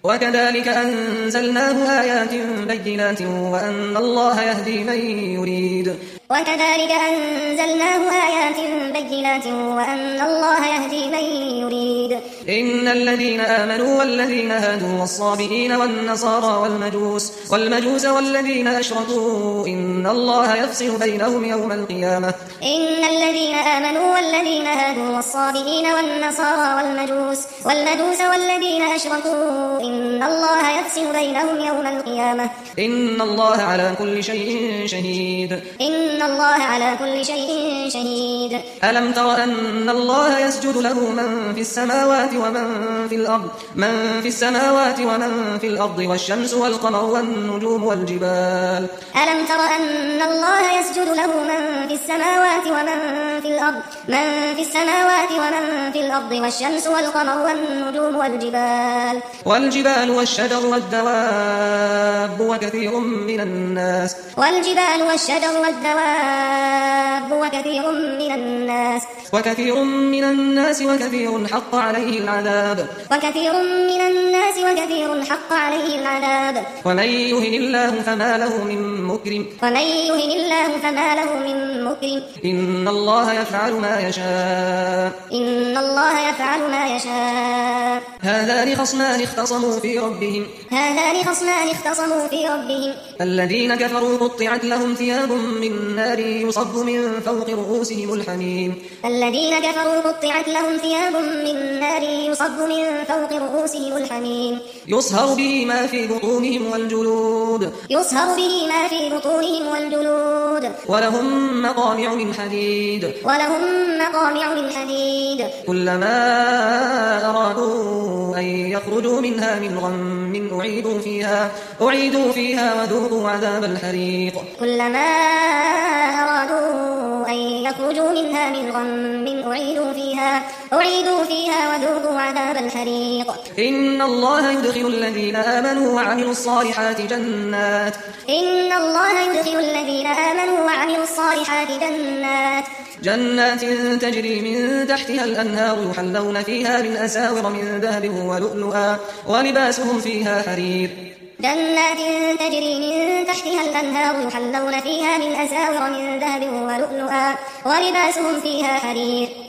وكذلك أنزلناه آيات بينات وأن الله يهدي من يريد. وكذلك أنزلناه آيات بينات وأن الله يهدي من يريد. إن الذين آمنوا والذين هادوا والصابئين والنصارى والمجوس والذين أشركوا إن الله يفصل بينهم يوم القيامة. إن الذين آمنوا والذين هادوا والصابئين والنصارى والمجوس والذين أشركوا إن الله يفصل بينهم يوم القيامة. إن الله على كل شيء شهيد. إن الله على كل شيء شهيد. ألم تر أن الله يسجد له من في السماوات ومن في الأرض والشمس والقمر والنجوم والجبال. ألم تر أن الله يسجد له من في السماوات ومن في الأرض والشمس والقمر والنجوم والجبال والشجر والدواب وكثير من الناس. وكثير حق عليه العذاب. ومن يهن الله فما له من مكرم. إن الله يفعل ما يشاء. هذان خصمان اختصموا في ربهم. الذين كفروا قطعت لهم ثياب من نار يصب من فوق رؤوسهم الحميم. يصهر به ما في بطونهم والجلود. ولهم مقامع من حديد. كلما أرادوا أن يخرجوا منها من غم أعيدوا فيها وذوقوا عذاب الحريق. إن الله يدخل الذين آمنوا وعملوا الصالحات جنات تجري من تحتها الأنهار يحلون فيها من أساور من ذهب ولؤلؤا ولباسهم فيها حرير. جنات تجري من تحتها الأنهار يحلون فيها من أساور من ذهب ولؤلؤا ولباسهم فيها حرير.